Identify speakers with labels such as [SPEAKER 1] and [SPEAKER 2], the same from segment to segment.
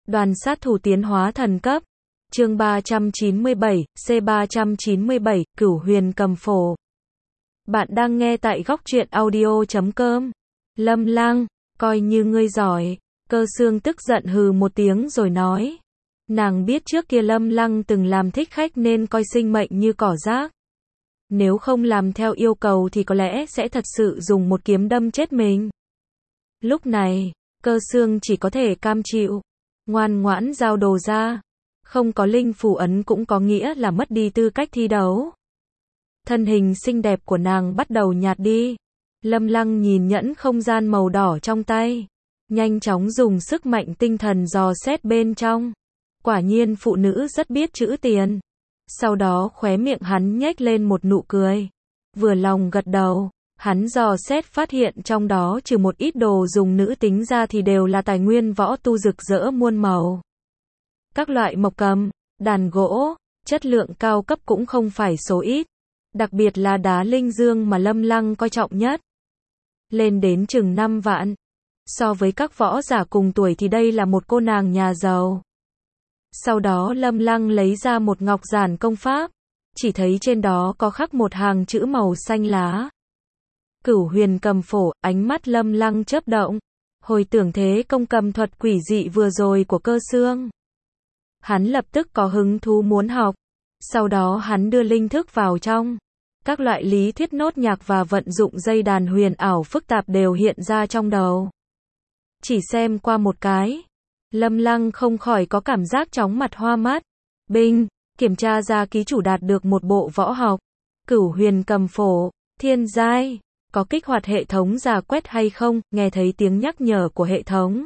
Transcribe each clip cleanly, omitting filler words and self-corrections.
[SPEAKER 1] Đoàn sát thủ tiến hóa thần cấp. Chương 397, C397, Cửu Huyền Cầm Phổ. Bạn đang nghe tại góc truyện audio.com. Lâm Lăng, coi như ngươi giỏi. Cơ Xương tức giận hừ một tiếng rồi nói. Nàng biết trước kia Lâm Lăng từng làm thích khách nên coi sinh mệnh như cỏ rác. Nếu không làm theo yêu cầu thì có lẽ sẽ thật sự dùng một kiếm đâm chết mình. Lúc này, Cơ Xương chỉ có thể cam chịu, ngoan ngoãn giao đồ ra. Không có linh phù ấn cũng có nghĩa là mất đi tư cách thi đấu. Thân hình xinh đẹp của nàng bắt đầu nhạt đi. Lâm Lăng nhìn nhẫn không gian màu đỏ trong tay, nhanh chóng dùng sức mạnh tinh thần dò xét bên trong. Quả nhiên phụ nữ rất biết trữ tiền. Sau đó khóe miệng hắn nhếch lên một nụ cười. Vừa lòng gật đầu, hắn dò xét phát hiện trong đó trừ một ít đồ dùng nữ tính ra thì đều là tài nguyên võ tu rực rỡ muôn màu. Các loại mộc cầm, đàn gỗ, chất lượng cao cấp cũng không phải số ít. Đặc biệt là đá linh dương mà Lâm Lăng coi trọng nhất. Lên đến chừng 5 vạn. So với các võ giả cùng tuổi thì đây là một cô nàng nhà giàu. Sau đó Lâm Lăng lấy ra một ngọc giản công pháp. Chỉ thấy trên đó có khắc một hàng chữ màu xanh lá. Cửu Huyền Cầm Phổ, ánh mắt Lâm Lăng chớp động. Hồi tưởng thế công cầm thuật quỷ dị vừa rồi của Cơ Xương. Hắn lập tức có hứng thú muốn học. Sau đó hắn đưa linh thức vào trong. Các loại lý thuyết nốt nhạc và vận dụng dây đàn huyền ảo phức tạp đều hiện ra trong đầu. Chỉ xem qua một cái, Lâm Lăng không khỏi có cảm giác chóng mặt hoa mắt. Binh, kiểm tra ra ký chủ đạt được một bộ võ học. Cửu Huyền Cầm Phổ, thiên giai, có kích hoạt hệ thống rà quét hay không, nghe thấy tiếng nhắc nhở của hệ thống.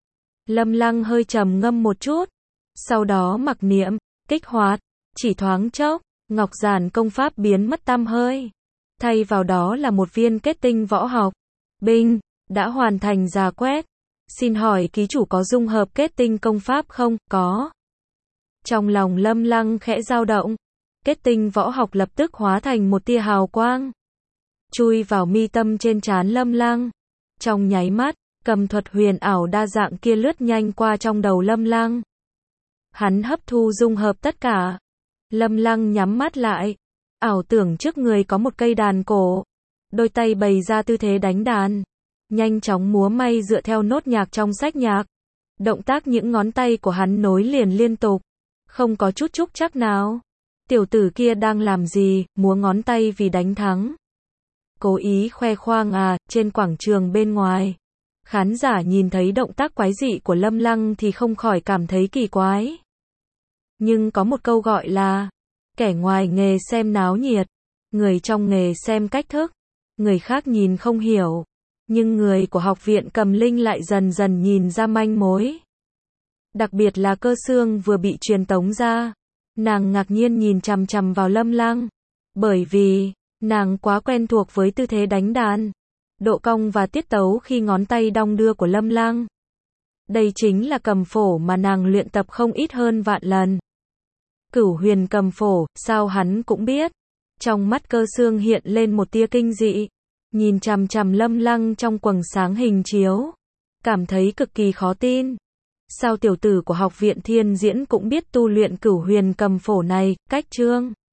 [SPEAKER 1] Lâm Lăng hơi trầm ngâm một chút. Sau đó mặc niệm, kích hoạt, chỉ thoáng chốc, ngọc giản công pháp biến mất tăm hơi. Thay vào đó là một viên kết tinh võ học. Binh, đã hoàn thành rà quét. Xin hỏi ký chủ có dung hợp kết tinh công pháp không? Có. Trong lòng Lâm Lăng khẽ dao động. Kết tinh võ học lập tức hóa thành một tia hào quang. Chui vào mi tâm trên trán Lâm Lăng. Trong nháy mắt, cầm thuật huyền ảo đa dạng kia lướt nhanh qua trong đầu Lâm Lăng. Hắn hấp thu dung hợp tất cả. Lâm Lăng nhắm mắt lại. Ảo tưởng trước người có một cây đàn cổ. Đôi tay bày ra tư thế đánh đàn. Nhanh chóng múa may dựa theo nốt nhạc trong sách nhạc. Động tác những ngón tay của hắn nối liền liên tục. Không có chút trúc trắc nào. Tiểu tử kia đang làm gì, múa ngón tay vì đánh thắng. Cố ý khoe khoang à, trên quảng trường bên ngoài. Khán giả nhìn thấy động tác quái dị của Lâm Lăng thì không khỏi cảm thấy kỳ quái. Nhưng có một câu gọi là, kẻ ngoài nghề xem náo nhiệt, người trong nghề xem cách thức, người khác nhìn không hiểu, nhưng người của học viện Cầm Linh lại dần dần nhìn ra manh mối. Đặc biệt là Cơ Xương vừa bị truyền tống ra, nàng ngạc nhiên nhìn chằm chằm vào Lâm Lăng, bởi vì, nàng quá quen thuộc với tư thế đánh đàn, độ cong và tiết tấu khi ngón tay đong đưa của Lâm Lăng. Đây chính là cầm phổ mà nàng luyện tập không ít hơn vạn lần. Cửu Huyền Cầm Phổ, sao hắn cũng biết. Trong mắt Cơ Xương hiện lên một tia kinh dị. Nhìn chằm chằm Lâm Lăng trong quầng sáng hình chiếu. Cảm thấy cực kỳ khó tin. Sao tiểu tử của học viện Thiên Diễn cũng biết tu luyện Cửu Huyền Cầm Phổ này, cách chương.